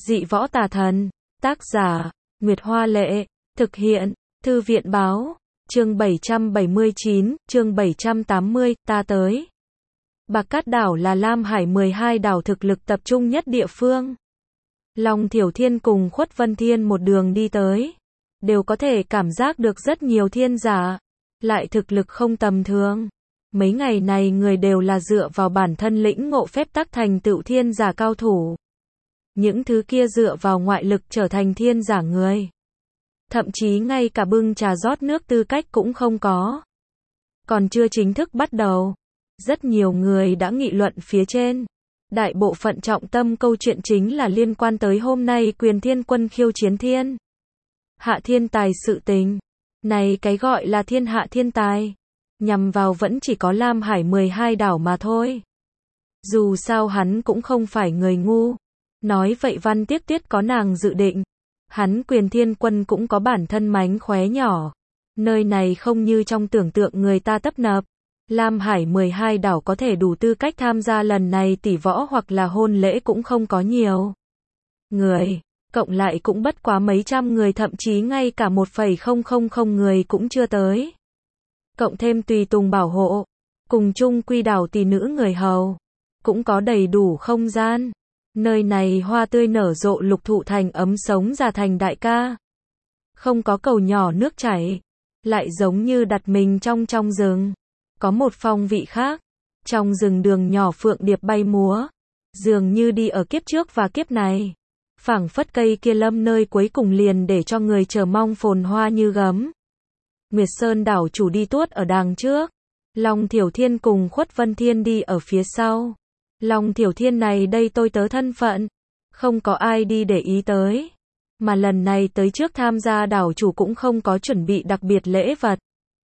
Dị võ tà thần. Tác giả, Nguyệt Hoa Lệ. Thực hiện, Thư viện Báo. Chương 779, chương 780, ta tới. Bạc Cát đảo là Lam Hải 12 đảo thực lực tập trung nhất địa phương. Long Thiểu Thiên cùng Khuất Vân Thiên một đường đi tới, đều có thể cảm giác được rất nhiều thiên giả, lại thực lực không tầm thường. Mấy ngày này người đều là dựa vào bản thân lĩnh ngộ phép tắc thành tựu thiên giả cao thủ. Những thứ kia dựa vào ngoại lực trở thành thiên giả người. Thậm chí ngay cả bưng trà rót nước tư cách cũng không có. Còn chưa chính thức bắt đầu, rất nhiều người đã nghị luận phía trên. Đại bộ phận trọng tâm câu chuyện chính là liên quan tới hôm nay Quyền Thiên Quân khiêu chiến thiên hạ thiên tài sự tình. Này cái gọi là thiên hạ thiên tài, nhằm vào vẫn chỉ có Lam Hải 12 đảo mà thôi. Dù sao hắn cũng không phải người ngu. Nói vậy Văn Tiếc Tuyết có nàng dự định. Hắn Quyền Thiên Quân cũng có bản thân mánh khóe nhỏ. Nơi này không như trong tưởng tượng người ta tấp nập. Lam Hải 12 đảo có thể đủ tư cách tham gia lần này tỷ võ hoặc là hôn lễ cũng không có nhiều người, cộng lại cũng bất quá mấy trăm người, thậm chí ngay cả 1,000 người cũng chưa tới. Cộng thêm tùy tùng bảo hộ, cùng chung quy đảo tỷ nữ người hầu, cũng có đầy đủ không gian. Nơi này hoa tươi nở rộ, lục thụ thành ấm sống già thành đại ca. Không có cầu nhỏ nước chảy, lại giống như đặt mình trong rừng. Có một phong vị khác. Trong rừng đường nhỏ phượng điệp bay múa, dường như đi ở kiếp trước và kiếp này. Phảng phất cây kia lâm nơi cuối cùng liền để cho người chờ mong phồn hoa như gấm. Nguyệt Sơn đảo chủ đi tuốt ở đằng trước, Long Thiểu Thiên cùng Khuất Vân Thiên đi ở phía sau. Long Thiểu Thiên này đây tôi tớ thân phận, không có ai đi để ý tới. Mà lần này tới trước tham gia đảo chủ cũng không có chuẩn bị đặc biệt lễ vật.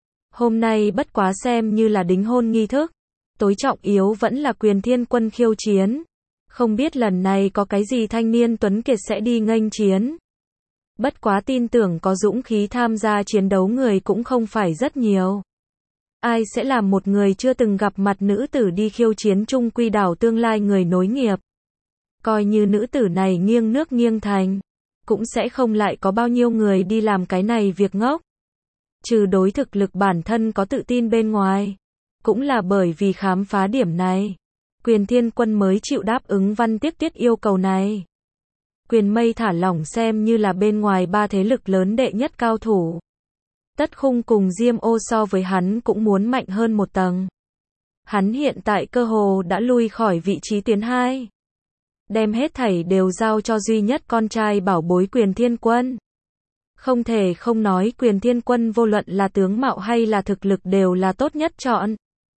Hôm nay bất quá xem như là đính hôn nghi thức. Tối trọng yếu vẫn là Quyền Thiên Quân khiêu chiến. Không biết lần này có cái gì thanh niên tuấn kiệt sẽ đi nghênh chiến. Bất quá tin tưởng có dũng khí tham gia chiến đấu người cũng không phải rất nhiều. Ai sẽ làm một người chưa từng gặp mặt nữ tử đi khiêu chiến chung quy đảo tương lai người nối nghiệp. Coi như nữ tử này nghiêng nước nghiêng thành, cũng sẽ không lại có bao nhiêu người đi làm cái này việc ngốc. Trừ đối thực lực bản thân có tự tin bên ngoài, cũng là bởi vì khám phá điểm này, Quyền Thiên Quân mới chịu đáp ứng Văn Tiếc Tuyết yêu cầu này. Quyền Mây thả lỏng xem như là bên ngoài ba thế lực lớn đệ nhất cao thủ. Tất Khung cùng Diêm Ô so với hắn cũng muốn mạnh hơn một tầng. Hắn hiện tại cơ hồ đã lui khỏi vị trí tiến 2. Đem hết thảy đều giao cho duy nhất con trai bảo bối Quyền Thiên Quân. Không thể không nói Quyền Thiên Quân vô luận là tướng mạo hay là thực lực đều là tốt nhất chọn.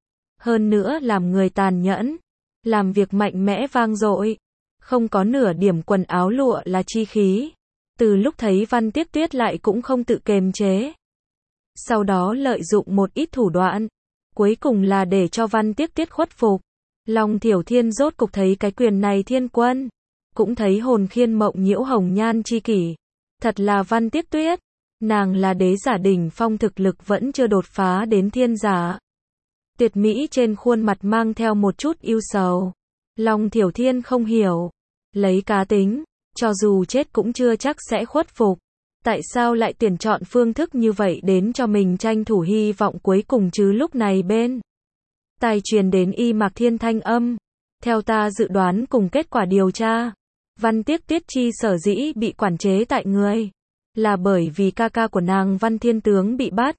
Hơn nữa làm người tàn nhẫn, làm việc mạnh mẽ vang dội, không có nửa điểm quần áo lụa là chi khí. Từ lúc thấy Văn Tiếc Tuyết lại cũng không tự kiềm chế. Sau đó lợi dụng một ít thủ đoạn, cuối cùng là để cho Văn Tiếc Tuyết khuất phục. Long Thiểu Thiên rốt cục thấy cái Quyền này Thiên Quân, cũng thấy hồn khiên mộng nhiễu hồng nhan chi kỷ. Thật là Văn Tiếc Tuyết, nàng là đế giả đỉnh phong, thực lực vẫn chưa đột phá đến thiên giả. Tuyệt mỹ trên khuôn mặt mang theo một chút ưu sầu. Long Thiểu Thiên không hiểu, lấy cá tính, cho dù chết cũng chưa chắc sẽ khuất phục. Tại sao lại tuyển chọn phương thức như vậy đến cho mình tranh thủ hy vọng cuối cùng chứ? Lúc này bên tai truyền đến Y Mạc Thiên thanh âm. Theo ta dự đoán cùng kết quả điều tra, Văn Tiếc Tuyết chi sở dĩ bị quản chế tại người, là bởi vì ca ca của nàng Văn Thiên Tướng bị bắt.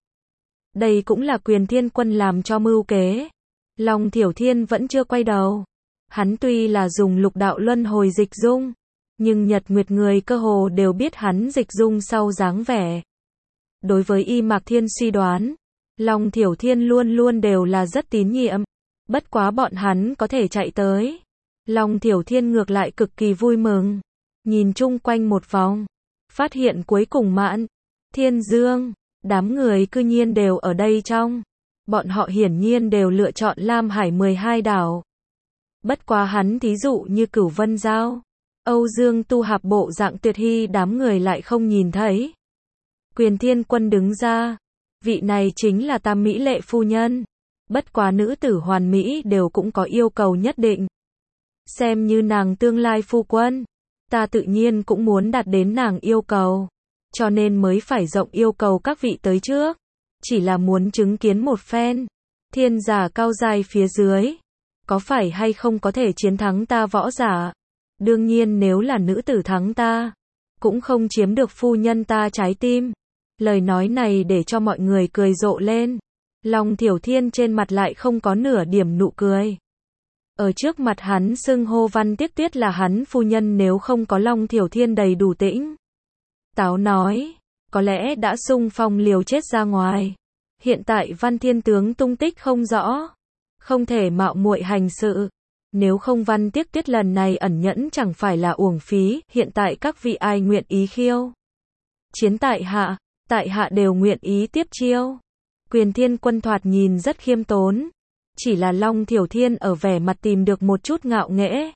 Đây cũng là Quyền Thiên Quân làm cho mưu kế. Long Thiểu Thiên vẫn chưa quay đầu. Hắn tuy là dùng lục đạo luân hồi dịch dung, nhưng Nhật Nguyệt người cơ hồ đều biết hắn dịch dung sau dáng vẻ. Đối với Y Mạc Thiên suy đoán, Long Thiểu Thiên luôn luôn đều là rất tín nhiệm. Bất quá bọn hắn có thể chạy tới, Long Thiểu Thiên ngược lại cực kỳ vui mừng. Nhìn chung quanh một vòng, phát hiện cuối cùng Mạn Thiên Dương, đám người cư nhiên đều ở đây trong. Bọn họ hiển nhiên đều lựa chọn Lam Hải 12 đảo. Bất quá hắn thí dụ như Cửu Vân Giao, Âu Dương Tu Hạp bộ dạng tuyệt hy đám người lại không nhìn thấy. Quyền Thiên Quân đứng ra, vị này chính là Tam Mỹ Lệ phu nhân. Bất quá nữ tử hoàn mỹ đều cũng có yêu cầu nhất định. Xem như nàng tương lai phu quân, ta tự nhiên cũng muốn đạt đến nàng yêu cầu. Cho nên mới phải rộng yêu cầu các vị tới trước. Chỉ là muốn chứng kiến một phen. Thiên giả cao dài phía dưới. Có phải hay không có thể chiến thắng ta võ giả? Đương nhiên nếu là nữ tử thắng ta, cũng không chiếm được phu nhân ta trái tim. Lời nói này để cho mọi người cười rộ lên. Long Thiểu Thiên trên mặt lại không có nửa điểm nụ cười. Ở trước mặt hắn xưng hô Văn Tiếc Tuyết là hắn phu nhân, nếu không có Long Thiểu Thiên đầy đủ tĩnh táo nói, có lẽ đã xung phong liều chết ra ngoài. Hiện tại Văn Thiên tướng tung tích không rõ, không thể mạo muội hành sự. Nếu không Văn Tiếc Tuyết lần này ẩn nhẫn chẳng phải là uổng phí. Hiện tại các vị ai nguyện ý khiêu chiến tại hạ đều nguyện ý tiếp chiêu. Quyền Thiên Quân thoạt nhìn rất khiêm tốn, chỉ là Long Thiểu Thiên ở vẻ mặt tìm được một chút ngạo nghễ.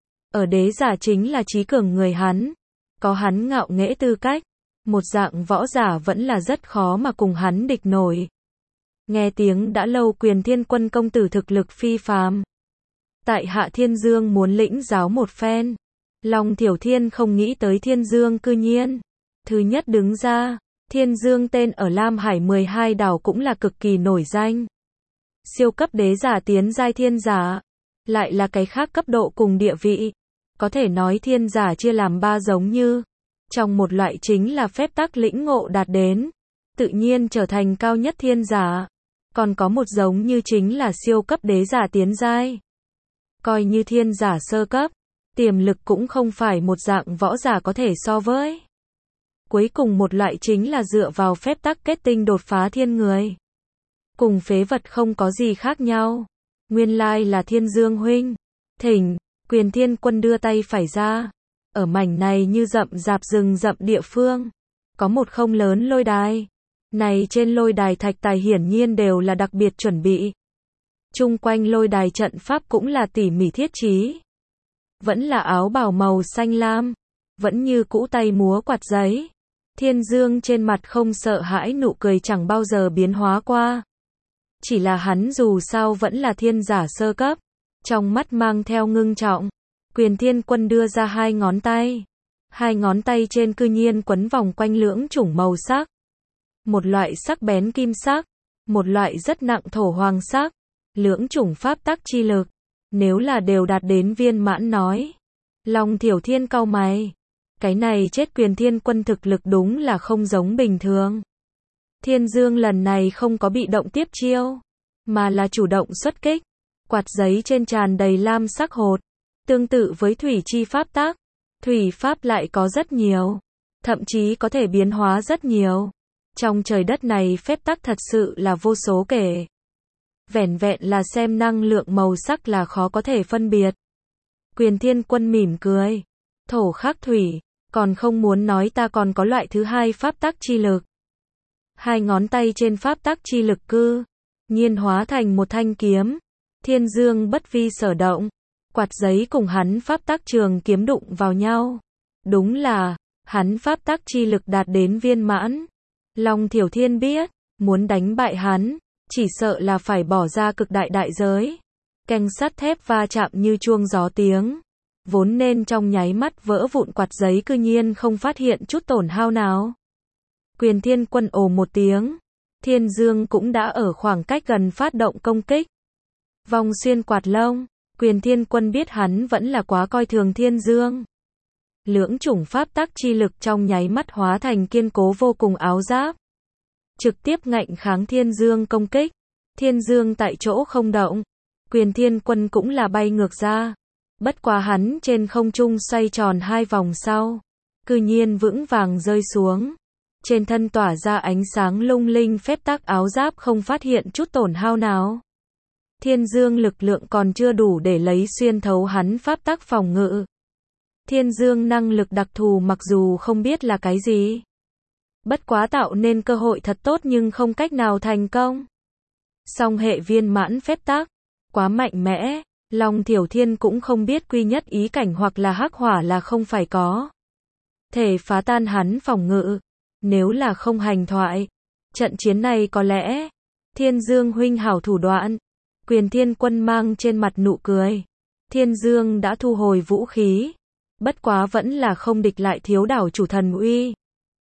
Ở đế giả chính là trí cường người hắn, có hắn ngạo nghễ tư cách, một dạng võ giả vẫn là rất khó mà cùng hắn địch nổi. Nghe tiếng đã lâu, Quyền Thiên Quân công tử thực lực phi phàm. Tại hạ Thiên Dương muốn lĩnh giáo một phen. Long Thiểu Thiên không nghĩ tới Thiên Dương cư nhiên thứ nhất đứng ra. Thiên Dương tên ở Lam Hải 12 đảo cũng là cực kỳ nổi danh. Siêu cấp đế giả tiến giai thiên giả, lại là cái khác cấp độ cùng địa vị. Có thể nói thiên giả chia làm 3 giống như. Trong một loại chính là phép tắc lĩnh ngộ đạt đến, tự nhiên trở thành cao nhất thiên giả. Còn có một giống như chính là siêu cấp đế giả tiến giai. Coi như thiên giả sơ cấp, tiềm lực cũng không phải một dạng võ giả có thể so với. Cuối cùng một loại chính là dựa vào phép tắc kết tinh đột phá thiên người. Cùng phế vật không có gì khác nhau. Nguyên lai là Thiên Dương huynh. Thỉnh, Quyền Thiên Quân đưa tay phải ra. Ở mảnh này như rậm rạp rừng rậm địa phương, có một không lớn lôi đài. Này trên lôi đài thạch tài hiển nhiên đều là đặc biệt chuẩn bị. Chung quanh lôi đài trận pháp cũng là tỉ mỉ thiết trí. Vẫn là áo bào màu xanh lam, vẫn như cũ tay múa quạt giấy. Thiên Dương trên mặt không sợ hãi, nụ cười chẳng bao giờ biến hóa qua. Chỉ là hắn dù sao vẫn là thiên giả sơ cấp, trong mắt mang theo ngưng trọng. Quyền Thiên Quân đưa ra 2 ngón tay. 2 ngón tay trên cư nhiên quấn vòng quanh lưỡng chủng màu sắc. Một loại sắc bén kim sắc, một loại rất nặng thổ hoàng sắc. Lưỡng chủng pháp tắc chi lực, nếu là đều đạt đến viên mãn nói. Long Thiểu Thiên cau mày. Cái này chết, Quyền Thiên Quân thực lực đúng là không giống bình thường. Thiên Dương lần này không có bị động tiếp chiêu, mà là chủ động xuất kích. Quạt giấy trên tràn đầy lam sắc hột. Tương tự với thủy chi pháp tắc, thủy pháp lại có rất nhiều, thậm chí có thể biến hóa rất nhiều. Trong trời đất này phép tắc thật sự là vô số kể. Vẻn vẹn là xem năng lượng màu sắc là khó có thể phân biệt. Quyền Thiên Quân mỉm cười. Thổ khắc thủy, còn không muốn nói ta còn có loại thứ hai pháp tắc chi lực. 2 ngón tay trên pháp tắc chi lực cư nhiên hóa thành một thanh kiếm. Thiên Dương bất vi sở động. Quạt giấy cùng hắn pháp tắc trường kiếm đụng vào nhau. Đúng là, hắn pháp tắc chi lực đạt đến viên mãn. Long Thiểu Thiên biết, muốn đánh bại hắn, chỉ sợ là phải bỏ ra cực đại đại giới. Canh sắt thép va chạm như chuông gió tiếng. Vốn nên trong nháy mắt vỡ vụn quạt giấy cư nhiên không phát hiện chút tổn hao nào. Quyền Thiên Quân ồ một tiếng. Thiên Dương cũng đã ở khoảng cách gần phát động công kích. Vòng xuyên quạt lông. Quyền Thiên Quân biết hắn vẫn là quá coi thường Thiên Dương. Lưỡng chủng pháp tắc chi lực trong nháy mắt hóa thành kiên cố vô cùng áo giáp. Trực tiếp ngạnh kháng Thiên Dương công kích. Thiên Dương tại chỗ không động. Quyền Thiên Quân cũng là bay ngược ra. Bất quá hắn trên không trung xoay tròn 2 vòng sau, cư nhiên vững vàng rơi xuống. Trên thân tỏa ra ánh sáng lung linh, phép tắc áo giáp không phát hiện chút tổn hao nào. Thiên Dương lực lượng còn chưa đủ để lấy xuyên thấu hắn pháp tắc phòng ngự. Thiên Dương năng lực đặc thù mặc dù không biết là cái gì, bất quá tạo nên cơ hội thật tốt nhưng không cách nào thành công. Song hệ viên mãn phép tắc, quá mạnh mẽ. Long Thiểu Thiên cũng không biết quy nhất ý cảnh hoặc là hắc hỏa là không phải có thể phá tan hắn phòng ngự. Nếu là không hành thoại, trận chiến này có lẽ Thiên Dương huynh hảo thủ đoạn. Quyền Thiên Quân mang trên mặt nụ cười. Thiên Dương đã thu hồi vũ khí, Bất quá vẫn là không địch lại thiếu đảo chủ thần uy.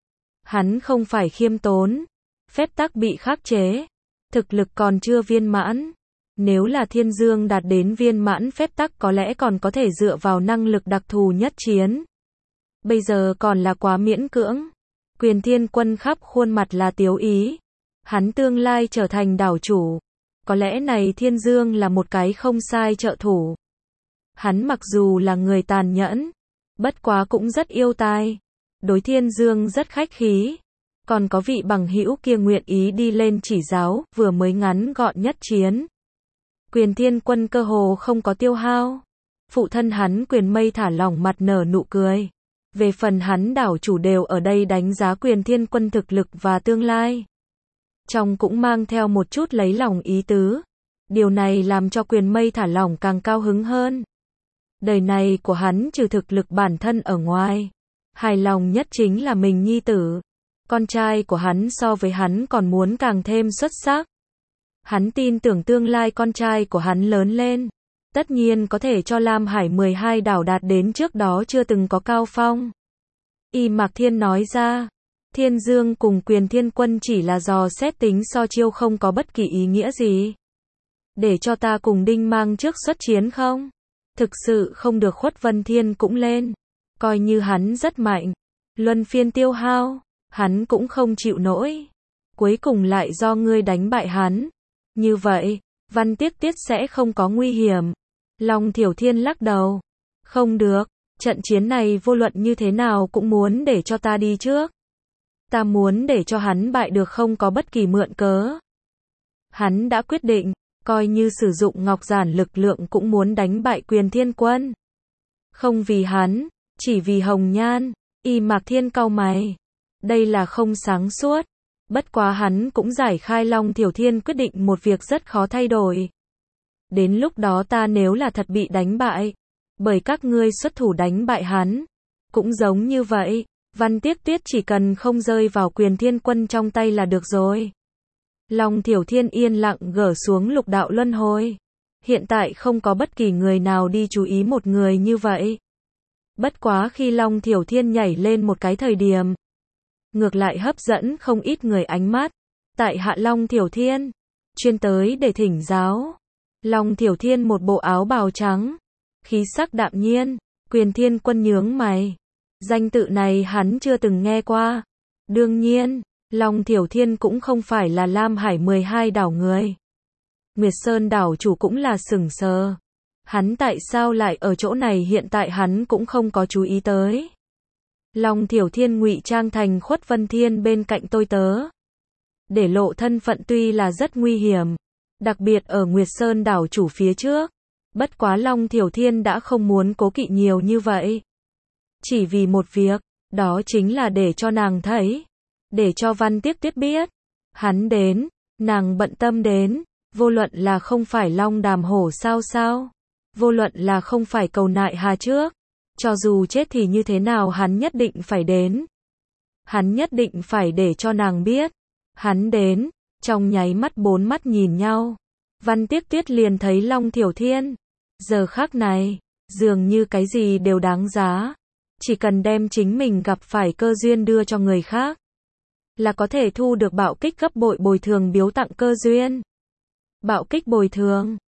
Hắn không phải khiêm tốn, phép tắc bị khắc chế, thực lực còn chưa viên mãn. Nếu là Thiên Dương đạt đến viên mãn phép tắc có lẽ còn có thể dựa vào năng lực đặc thù nhất chiến. Bây giờ còn là quá miễn cưỡng. Quyền Thiên Quân khắp khuôn mặt là tiếu ý. Hắn tương lai trở thành đảo chủ. Có lẽ này Thiên Dương là một cái không sai trợ thủ. Hắn mặc dù là người tàn nhẫn, bất quá cũng rất yêu tai. Đối Thiên Dương rất khách khí. Còn có vị bằng hữu kia nguyện ý đi lên chỉ giáo, vừa mới ngắn gọn nhất chiến. Quyền Thiên Quân cơ hồ không có tiêu hao. Phụ thân hắn Quyền Mây thả lỏng mặt nở nụ cười. Về phần hắn đảo chủ đều ở đây đánh giá Quyền Thiên Quân thực lực và tương lai. Trong cũng mang theo một chút lấy lòng ý tứ. Điều này làm cho Quyền Mây thả lỏng càng cao hứng hơn. Đời này của hắn trừ thực lực bản thân ở ngoài, hài lòng nhất chính là mình nhi tử. Con trai của hắn so với hắn còn muốn càng thêm xuất sắc. Hắn tin tưởng tương lai con trai của hắn lớn lên, tất nhiên có thể cho Lam Hải 12 đảo đạt đến trước đó chưa từng có cao phong. Y Mạc Thiên nói ra, Thiên Dương cùng Quyền Thiên Quân chỉ là dò xét tính so chiêu không có bất kỳ ý nghĩa gì. Để cho ta cùng Đinh Mang trước xuất chiến không? Thực sự không được Khuất Vân Thiên cũng lên. Coi như hắn rất mạnh. Luân phiên tiêu hao, hắn cũng không chịu nổi. Cuối cùng lại do ngươi đánh bại hắn. Như vậy, Văn Tiếc Tiết sẽ không có nguy hiểm. Long Thiểu Thiên lắc đầu. Không được, trận chiến này vô luận như thế nào cũng muốn để cho ta đi trước. Ta muốn để cho hắn bại được không có bất kỳ mượn cớ. Hắn đã quyết định, coi như sử dụng ngọc giản lực lượng cũng muốn đánh bại Quyền Thiên Quân. Không vì hắn, chỉ vì Hồng Nhan. Y Mạc Thiên cau mày. Đây là không sáng suốt. Bất quá hắn cũng giải khai Long Thiểu Thiên quyết định một việc rất khó thay đổi. Đến lúc đó ta nếu là thật bị đánh bại, bởi các ngươi xuất thủ đánh bại hắn, cũng giống như vậy, Văn Tiếc Tiết chỉ cần không rơi vào Quyền Thiên Quân trong tay là được rồi. Long Thiểu Thiên yên lặng gỡ xuống lục đạo luân hồi. Hiện tại không có bất kỳ người nào đi chú ý một người như vậy. Bất quá khi Long Thiểu Thiên nhảy lên một cái thời điểm, ngược lại hấp dẫn không ít người ánh mắt. Tại hạ Long Thiểu Thiên, chuyên tới để thỉnh giáo. Long Thiểu Thiên một bộ áo bào trắng, khí sắc đạm nhiên. Quyền Thiên Quân nhướng mày. Danh tự này hắn chưa từng nghe qua. Đương nhiên, Long Thiểu Thiên cũng không phải là Lam Hải 12 đảo người. Nguyệt Sơn đảo chủ cũng là sửng sờ. Hắn tại sao lại ở chỗ này hiện tại hắn cũng không có chú ý tới. Long Thiểu Thiên ngụy trang thành Khuất Vân Thiên bên cạnh tôi tớ. Để lộ thân phận tuy là rất nguy hiểm. Đặc biệt ở Nguyệt Sơn đảo chủ phía trước. Bất quá Long Thiểu Thiên đã không muốn cố kỵ nhiều như vậy. Chỉ vì một việc, đó chính là để cho nàng thấy. Để cho Văn Tiếc Tiết biết. Hắn đến, nàng bận tâm đến. Vô luận là không phải Long Đàm Hổ sao. Vô luận là không phải Cầu Nại Hà trước. Cho dù chết thì như thế nào hắn nhất định phải đến. Hắn nhất định phải để cho nàng biết. Hắn đến, trong nháy mắt bốn mắt nhìn nhau. Văn Tiếc Tiết liền thấy Long Thiểu Thiên. Giờ khắc này, dường như cái gì đều đáng giá. Chỉ cần đem chính mình gặp phải cơ duyên đưa cho người khác, là có thể thu được bạo kích gấp bội bồi thường biếu tặng cơ duyên. Bạo kích bồi thường.